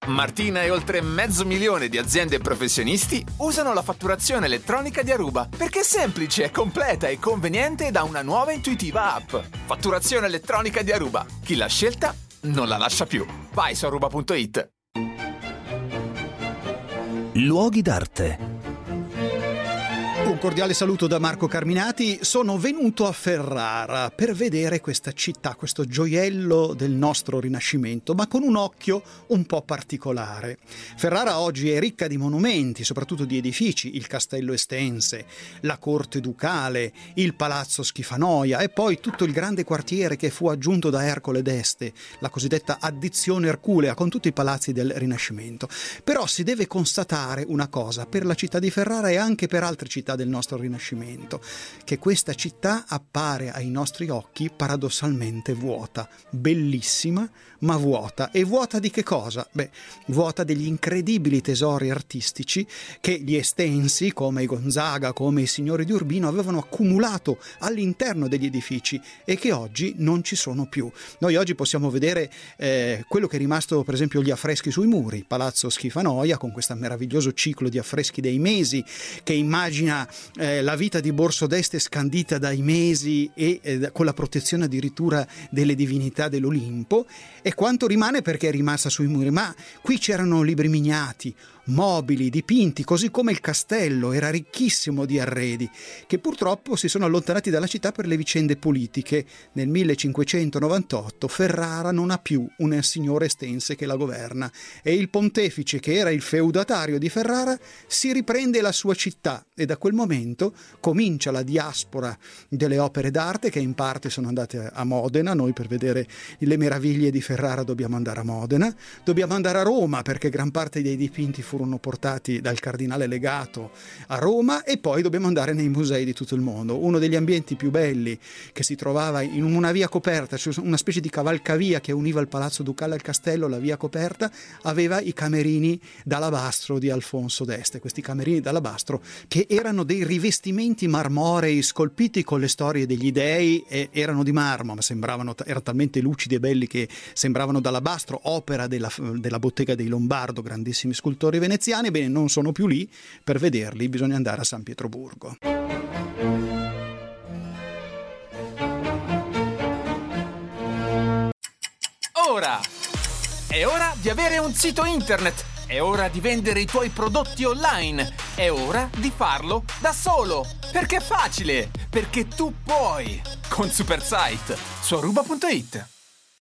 Martina e oltre 500.000 di aziende e professionisti usano la fatturazione elettronica di Aruba perché è semplice, completa e conveniente da una nuova e intuitiva app. Fatturazione elettronica di Aruba. Chi l'ha scelta non la lascia più. Vai su aruba.it. Luoghi d'arte. Un cordiale saluto da Marco Carminati. Sono venuto a Ferrara per vedere questa città, questo gioiello del nostro Rinascimento, ma con un occhio un po' particolare. Ferrara oggi è ricca di monumenti, soprattutto di edifici, il Castello Estense, la Corte Ducale, il Palazzo Schifanoia e poi tutto il grande quartiere che fu aggiunto da Ercole d'Este, la cosiddetta addizione erculea, con tutti i palazzi del Rinascimento. Però si deve constatare una cosa, per la città di Ferrara e anche per altre città del nostro Rinascimento, che questa città appare ai nostri occhi paradossalmente vuota, bellissima ma vuota. E vuota di che cosa? Vuota degli incredibili tesori artistici che gli Estensi, come i Gonzaga, come i signori di Urbino, avevano accumulato all'interno degli edifici e che oggi non ci sono più. Noi oggi possiamo vedere quello che è rimasto, per esempio, gli affreschi sui muri, Palazzo Schifanoia, con questo meraviglioso ciclo di affreschi dei Mesi che immagina la vita di Borso d'Este scandita dai Mesi e con la protezione addirittura delle divinità dell'Olimpo, e quanto rimane perché è rimasta sui muri. Ma qui c'erano libri miniati, mobili, dipinti, così come il castello era ricchissimo di arredi che purtroppo si sono allontanati dalla città per le vicende politiche. Nel 1598 Ferrara non ha più un signore estense che la governa e il pontefice, che era il feudatario di Ferrara, si riprende la sua città e da quel momento comincia la diaspora delle opere d'arte che in parte sono andate a Modena. Noi per vedere le meraviglie di Ferrara dobbiamo andare a Modena, dobbiamo andare a Roma perché gran parte dei dipinti furono portati dal cardinale Legato a Roma, e poi dobbiamo andare nei musei di tutto il mondo. Uno degli ambienti più belli che si trovava in una via coperta, cioè una specie di cavalcavia che univa il Palazzo Ducale al castello, la via coperta, aveva i camerini d'alabastro di Alfonso d'Este. Questi camerini d'alabastro che erano dei rivestimenti marmorei scolpiti con le storie degli dei e erano di marmo, ma erano talmente lucidi e belli che sembravano d'alabastro, opera della bottega dei Lombardo, grandissimi scultori veneziani. Bene, non sono più lì. Per vederli bisogna andare a San Pietroburgo. Ora! È ora di avere un sito internet! È ora di vendere i tuoi prodotti online! È ora di farlo da solo! Perché è facile! Perché tu puoi! Con Supersite su aruba.it.